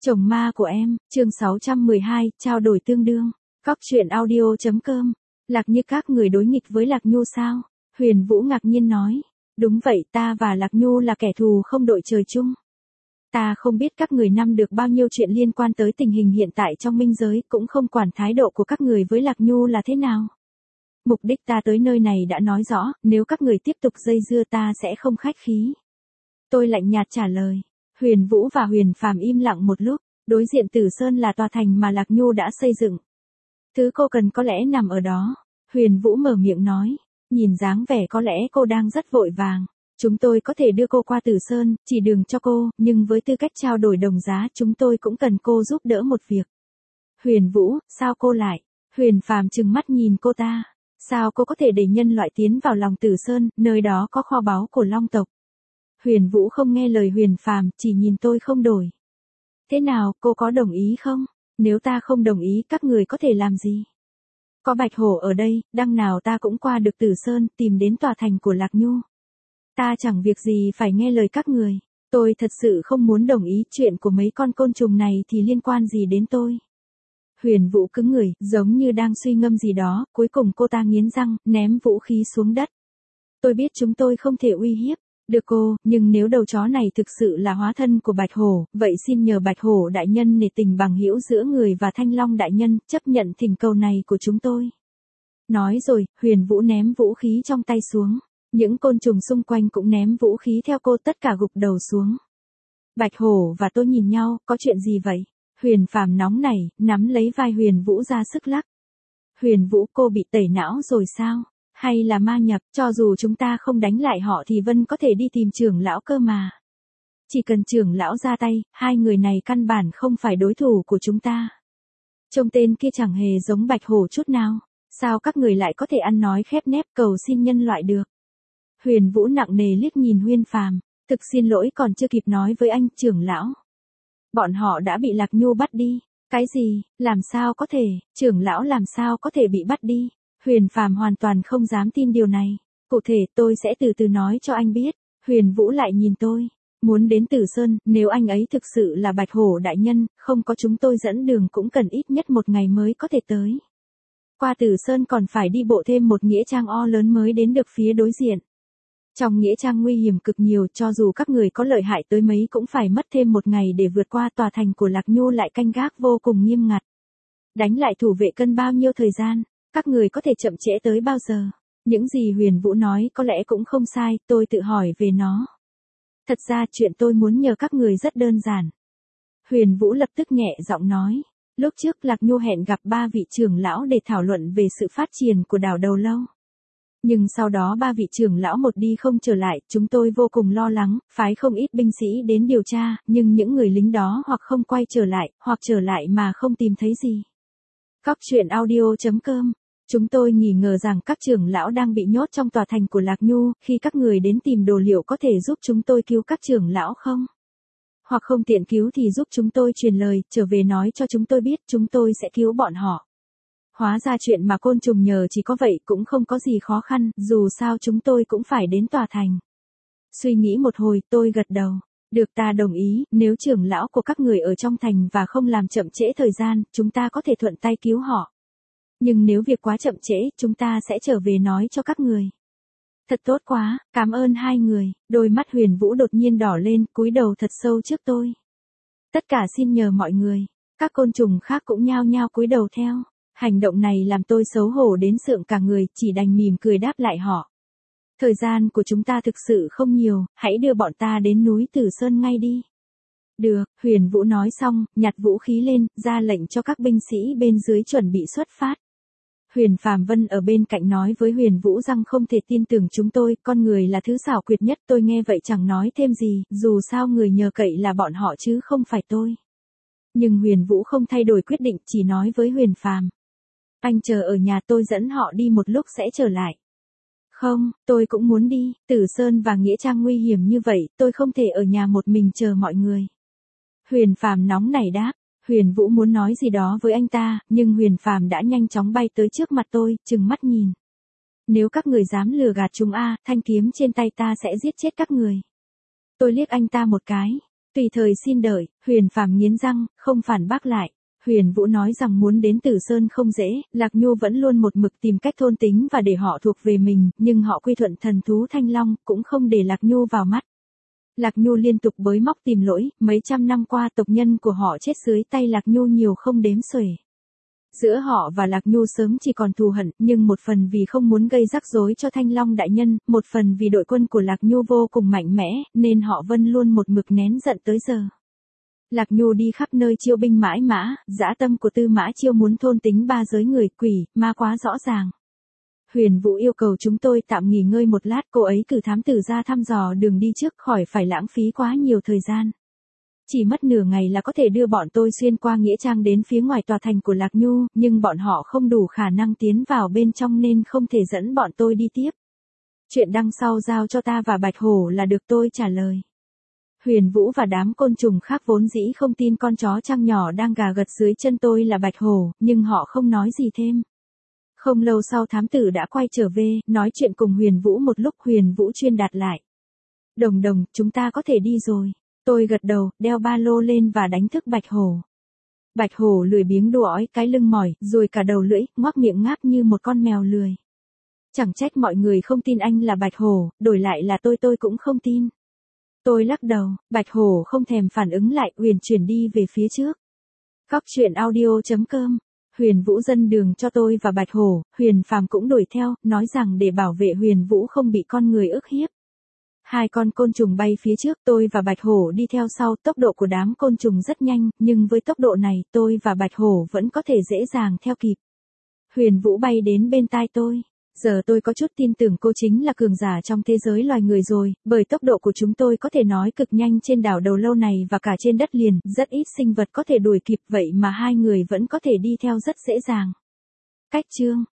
Chồng ma của em, chương 612, trao đổi tương đương. Góc truyện audio.com. Lạc Như các người đối nghịch với Lạc Nhu sao? Huyền Vũ ngạc nhiên nói. Đúng vậy, ta và Lạc Nhu là kẻ thù không đội trời chung. Ta không biết các người năm được bao nhiêu chuyện liên quan tới tình hình hiện tại trong minh giới, cũng không quản thái độ của các người với Lạc Nhu là thế nào. Mục đích ta tới nơi này đã nói rõ, nếu các người tiếp tục dây dưa ta sẽ không khách khí. Tôi lạnh nhạt trả lời. Huyền Vũ và Huyền Phàm im lặng một lúc, đối diện Tử Sơn là tòa thành mà Lạc Nhu đã xây dựng. Thứ cô cần có lẽ nằm ở đó. Huyền Vũ mở miệng nói, nhìn dáng vẻ có lẽ cô đang rất vội vàng. Chúng tôi có thể đưa cô qua Tử Sơn, chỉ đường cho cô, nhưng với tư cách trao đổi đồng giá chúng tôi cũng cần cô giúp đỡ một việc. Huyền Vũ, sao cô lại? Huyền Phàm trừng mắt nhìn cô ta. Sao cô có thể để nhân loại tiến vào lòng Tử Sơn, nơi đó có kho báu của Long tộc? Huyền Vũ không nghe lời Huyền Phàm, chỉ nhìn tôi không đổi. Thế nào, cô có đồng ý không? Nếu ta không đồng ý các người có thể làm gì? Có Bạch Hổ ở đây, đằng nào ta cũng qua được Tử Sơn, tìm đến tòa thành của Lạc Nhu. Ta chẳng việc gì phải nghe lời các người. Tôi thật sự không muốn đồng ý, chuyện của mấy con côn trùng này thì liên quan gì đến tôi? Huyền Vũ cứng người, giống như đang suy ngẫm gì đó, cuối cùng cô ta nghiến răng, ném vũ khí xuống đất. Tôi biết chúng tôi không thể uy hiếp được cô, nhưng nếu đầu chó này thực sự là hóa thân của Bạch Hổ, vậy xin nhờ Bạch Hổ đại nhân nể tình bằng hữu giữa người và Thanh Long đại nhân, chấp nhận thỉnh cầu này của chúng tôi. Nói rồi, Huyền Vũ ném vũ khí trong tay xuống. Những côn trùng xung quanh cũng ném vũ khí theo cô, tất cả gục đầu xuống. Bạch Hổ và tôi nhìn nhau, có chuyện gì vậy? Huyền Phàm nóng nảy, nắm lấy vai Huyền Vũ ra sức lắc. Huyền Vũ, cô bị tẩy não rồi sao? Hay là ma nhập, cho dù chúng ta không đánh lại họ thì Vân có thể đi tìm trưởng lão cơ mà. Chỉ cần trưởng lão ra tay, hai người này căn bản không phải đối thủ của chúng ta. Trông tên kia chẳng hề giống Bạch Hổ chút nào. Sao các người lại có thể ăn nói khép nép cầu xin nhân loại được? Huyền Vũ nặng nề liếc nhìn Huyền Phàm. Thực xin lỗi, còn chưa kịp nói với anh, trưởng lão. Bọn họ đã bị Lạc Nhu bắt đi. Cái gì? Làm sao có thể? Trưởng lão làm sao có thể bị bắt đi? Huyền Phàm hoàn toàn không dám tin điều này. Cụ thể tôi sẽ từ từ nói cho anh biết. Huyền Vũ lại nhìn tôi. Muốn đến Tử Sơn, nếu anh ấy thực sự là Bạch Hổ đại nhân, không có chúng tôi dẫn đường cũng cần ít nhất một ngày mới có thể tới. Qua Tử Sơn còn phải đi bộ thêm một nghĩa trang o lớn mới đến được phía đối diện. Trong nghĩa trang nguy hiểm cực nhiều, cho dù các người có lợi hại tới mấy cũng phải mất thêm một ngày để vượt qua. Tòa thành của Lạc Nhu lại canh gác vô cùng nghiêm ngặt. Đánh lại thủ vệ cân bao nhiêu thời gian? Các người có thể chậm trễ tới bao giờ? Những gì Huyền Vũ nói có lẽ cũng không sai, tôi tự hỏi về nó. Thật ra chuyện tôi muốn nhờ các người rất đơn giản. Huyền Vũ lập tức nhẹ giọng nói. Lúc trước Lạc Nhu hẹn gặp 3 vị trưởng lão để thảo luận về sự phát triển của đảo Đầu Lâu. Nhưng sau đó 3 vị trưởng lão một đi không trở lại, chúng tôi vô cùng lo lắng, phái không ít binh sĩ đến điều tra, nhưng những người lính đó hoặc không quay trở lại, hoặc trở lại mà không tìm thấy gì. Góc truyện audio.com. Chúng tôi nghi ngờ rằng các trưởng lão đang bị nhốt trong tòa thành của Lạc Nhu, khi các người đến tìm đồ liệu có thể giúp chúng tôi cứu các trưởng lão không? Hoặc không tiện cứu thì giúp chúng tôi truyền lời, trở về nói cho chúng tôi biết, chúng tôi sẽ cứu bọn họ. Hóa ra chuyện mà côn trùng nhờ chỉ có vậy, cũng không có gì khó khăn, dù sao chúng tôi cũng phải đến tòa thành. Suy nghĩ một hồi, tôi gật đầu. Được, ta đồng ý, nếu trưởng lão của các người ở trong thành và không làm chậm trễ thời gian, chúng ta có thể thuận tay cứu họ. Nhưng nếu việc quá chậm trễ, chúng ta sẽ trở về nói cho các người. Thật tốt quá, cảm ơn hai người. Đôi mắt Huyền Vũ đột nhiên đỏ lên, cúi đầu thật sâu trước tôi. Tất cả xin nhờ mọi người. Các côn trùng khác cũng nhao nhao cúi đầu theo. Hành động này làm tôi xấu hổ đến sượng cả người, chỉ đành mỉm cười đáp lại họ. Thời gian của chúng ta thực sự không nhiều, hãy đưa bọn ta đến núi Tử Sơn ngay đi. Được, Huyền Vũ nói xong, nhặt vũ khí lên, ra lệnh cho các binh sĩ bên dưới chuẩn bị xuất phát. Huyền Phàm Vân ở bên cạnh nói với Huyền Vũ rằng không thể tin tưởng chúng tôi, con người là thứ xảo quyệt nhất. Tôi nghe vậy chẳng nói thêm gì, dù sao người nhờ cậy là bọn họ chứ không phải tôi. Nhưng Huyền Vũ không thay đổi quyết định, chỉ nói với Huyền Phàm. Anh chờ ở nhà, tôi dẫn họ đi một lúc sẽ trở lại. Không, tôi cũng muốn đi, Tử Sơn và nghĩa trang nguy hiểm như vậy, tôi không thể ở nhà một mình chờ mọi người. Huyền Phàm nóng nảy đáp. Huyền Vũ muốn nói gì đó với anh ta, nhưng Huyền Phàm đã nhanh chóng bay tới trước mặt tôi, trừng mắt nhìn. Nếu các người dám lừa gạt chúng thanh kiếm trên tay ta sẽ giết chết các người. Tôi liếc anh ta một cái. Tùy thời xin đợi, Huyền Phàm nghiến răng, không phản bác lại. Huyền Vũ nói rằng muốn đến Tử Sơn không dễ, Lạc Nhu vẫn luôn một mực tìm cách thôn tính và để họ thuộc về mình, nhưng họ quy thuận thần thú Thanh Long, cũng không để Lạc Nhu vào mắt. Lạc Nhu liên tục bới móc tìm lỗi, mấy trăm năm qua tộc nhân của họ chết dưới tay Lạc Nhu nhiều không đếm xuể. Giữa họ và Lạc Nhu sớm chỉ còn thù hận, nhưng một phần vì không muốn gây rắc rối cho Thanh Long đại nhân, một phần vì đội quân của Lạc Nhu vô cùng mạnh mẽ, nên họ vẫn luôn một mực nén giận tới giờ. Lạc Nhu đi khắp nơi chiêu binh mãi mã, dã tâm của Tư Mã Chiêu muốn thôn tính ba giới người, quỷ, ma quá rõ ràng. Huyền Vũ yêu cầu chúng tôi tạm nghỉ ngơi một lát, cô ấy cử thám tử ra thăm dò đường đi trước khỏi phải lãng phí quá nhiều thời gian. Chỉ mất nửa ngày là có thể đưa bọn tôi xuyên qua nghĩa trang đến phía ngoài tòa thành của Lạc Nhu, nhưng bọn họ không đủ khả năng tiến vào bên trong nên không thể dẫn bọn tôi đi tiếp. Chuyện đằng sau giao cho ta và Bạch Hổ là được, tôi trả lời. Huyền Vũ và đám côn trùng khác vốn dĩ không tin con chó trăng nhỏ đang gà gật dưới chân tôi là Bạch Hổ, nhưng họ không nói gì thêm. Không lâu sau thám tử đã quay trở về, nói chuyện cùng Huyền Vũ một lúc. Huyền Vũ truyền đạt lại. Đồng đồng, chúng ta có thể đi rồi. Tôi gật đầu, đeo ba lô lên và đánh thức Bạch Hổ. Bạch Hổ lười biếng đùa ói cái lưng mỏi, rồi cả đầu lưỡi, ngoác miệng ngáp như một con mèo lười. Chẳng trách mọi người không tin anh là Bạch Hổ, đổi lại là tôi cũng không tin. Tôi lắc đầu, Bạch Hổ không thèm phản ứng lại, Huyền chuyển đi về phía trước. Cóc truyện audio.com. Huyền Vũ dẫn đường cho tôi và Bạch Hổ, Huyền Phàm cũng đuổi theo, nói rằng để bảo vệ Huyền Vũ không bị con người ức hiếp. Hai con côn trùng bay phía trước, tôi và Bạch Hổ đi theo sau, tốc độ của đám côn trùng rất nhanh, nhưng với tốc độ này, tôi và Bạch Hổ vẫn có thể dễ dàng theo kịp. Huyền Vũ bay đến bên tai tôi. Giờ tôi có chút tin tưởng cô chính là cường giả trong thế giới loài người rồi, bởi tốc độ của chúng tôi có thể nói cực nhanh trên đảo Đầu Lâu này và cả trên đất liền, rất ít sinh vật có thể đuổi kịp, vậy mà hai người vẫn có thể đi theo rất dễ dàng. Cách chương